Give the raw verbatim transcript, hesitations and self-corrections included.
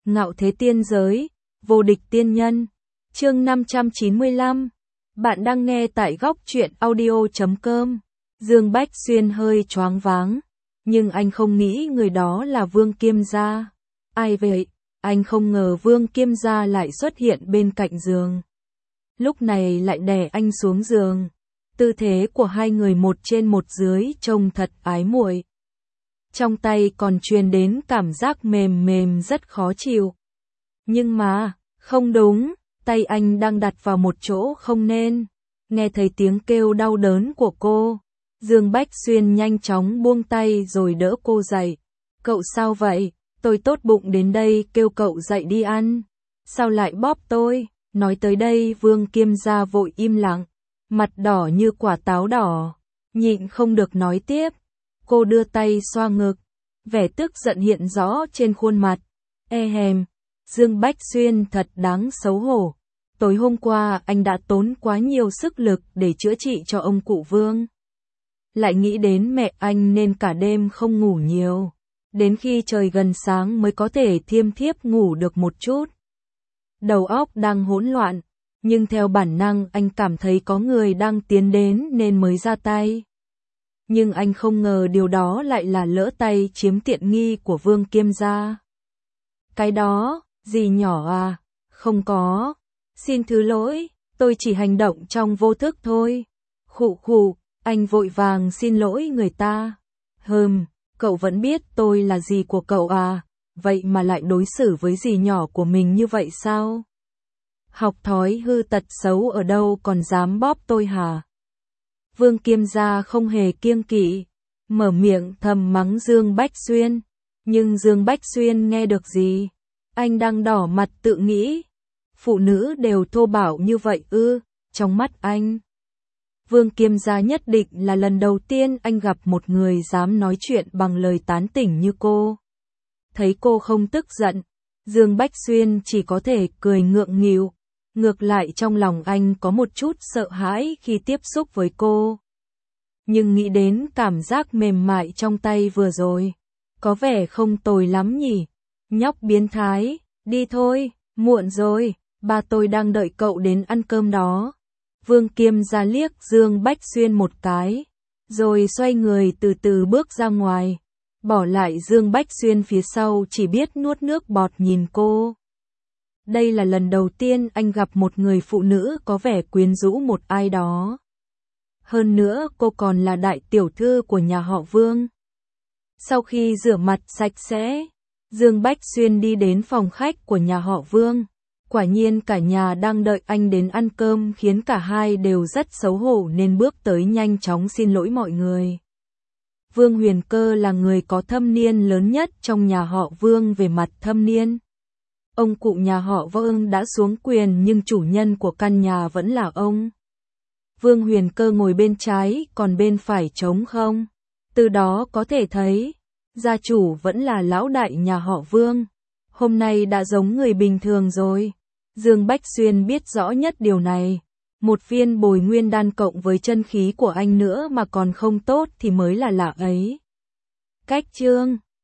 Ngạo thế tiên giới, vô địch tiên nhân. Chương năm trăm chín mươi lăm. Bạn đang nghe tại góc truyện audio chấm com. Dương Bách Xuyên hơi choáng váng, nhưng anh không nghĩ người đó là Vương Kiêm Gia. Ai vậy? Anh không ngờ Vương Kiêm Gia lại xuất hiện bên cạnh giường. Lúc này lại đè anh xuống giường. Tư thế của hai người một trên một dưới trông thật ái muội. Trong tay còn truyền đến cảm giác mềm mềm rất khó chịu. Nhưng mà, không đúng, tay anh đang đặt vào một chỗ không nên. Nghe thấy tiếng kêu đau đớn của cô, Dương Bách Xuyên nhanh chóng buông tay rồi đỡ cô dậy. Cậu sao vậy? Tôi tốt bụng đến đây kêu cậu dậy đi ăn. Sao lại bóp tôi? Nói tới đây Vương Kiêm Gia vội im lặng, mặt đỏ như quả táo đỏ, nhịn không được nói tiếp. Cô đưa tay xoa ngực, vẻ tức giận hiện rõ trên khuôn mặt. E hèm, Dương Bách Xuyên thật đáng xấu hổ. Tối hôm qua anh đã tốn quá nhiều sức lực để chữa trị cho ông cụ Vương. Lại nghĩ đến mẹ anh nên cả đêm không ngủ nhiều. Đến khi trời gần sáng mới có thể thiêm thiếp ngủ được một chút. Đầu óc đang hỗn loạn, nhưng theo bản năng anh cảm thấy có người đang tiến đến nên mới ra tay. Nhưng anh không ngờ điều đó lại là lỡ tay chiếm tiện nghi của Vương Kiêm Gia. Cái đó, gì nhỏ à? Không có. Xin thứ lỗi, tôi chỉ hành động trong vô thức thôi. Khụ khụ, anh vội vàng xin lỗi người ta. Hừm, cậu vẫn biết tôi là gì của cậu à? Vậy mà lại đối xử với dì nhỏ của mình như vậy sao? Học thói hư tật xấu ở đâu còn dám bóp tôi hả? Vương Kiêm Gia không hề kiêng kỵ, mở miệng thầm mắng Dương Bách Xuyên. Nhưng Dương Bách Xuyên nghe được gì? Anh đang đỏ mặt tự nghĩ. Phụ nữ đều thô bạo như vậy ư? Trong mắt anh, Vương Kiêm Gia nhất định là lần đầu tiên anh gặp một người dám nói chuyện bằng lời tán tỉnh như cô. Thấy cô không tức giận, Dương Bách Xuyên chỉ có thể cười ngượng nghịu. Ngược lại trong lòng anh có một chút sợ hãi khi tiếp xúc với cô. Nhưng nghĩ đến cảm giác mềm mại trong tay vừa rồi, có vẻ không tồi lắm nhỉ. Nhóc biến thái, đi thôi, muộn rồi, ba tôi đang đợi cậu đến ăn cơm đó. Vương Kiêm Gia liếc Dương Bách Xuyên một cái, rồi xoay người từ từ bước ra ngoài, bỏ lại Dương Bách Xuyên phía sau chỉ biết nuốt nước bọt nhìn cô. Đây là lần đầu tiên anh gặp một người phụ nữ có vẻ quyến rũ một ai đó. Hơn nữa cô còn là đại tiểu thư của nhà họ Vương. Sau khi rửa mặt sạch sẽ, Dương Bách Xuyên đi đến phòng khách của nhà họ Vương. Quả nhiên cả nhà đang đợi anh đến ăn cơm khiến cả hai đều rất xấu hổ nên bước tới nhanh chóng xin lỗi mọi người. Vương Huyền Cơ là người có thâm niên lớn nhất trong nhà họ Vương về mặt thâm niên. Ông cụ nhà họ Vương đã xuống quyền nhưng chủ nhân của căn nhà vẫn là ông. Vương Huyền Cơ ngồi bên trái còn bên phải trống không. Từ đó có thể thấy, gia chủ vẫn là lão đại nhà họ Vương. Hôm nay đã giống người bình thường rồi. Dương Bách Xuyên biết rõ nhất điều này. Một viên bồi nguyên đan cộng với chân khí của anh nữa mà còn không tốt thì mới là lạ ấy. Cách chương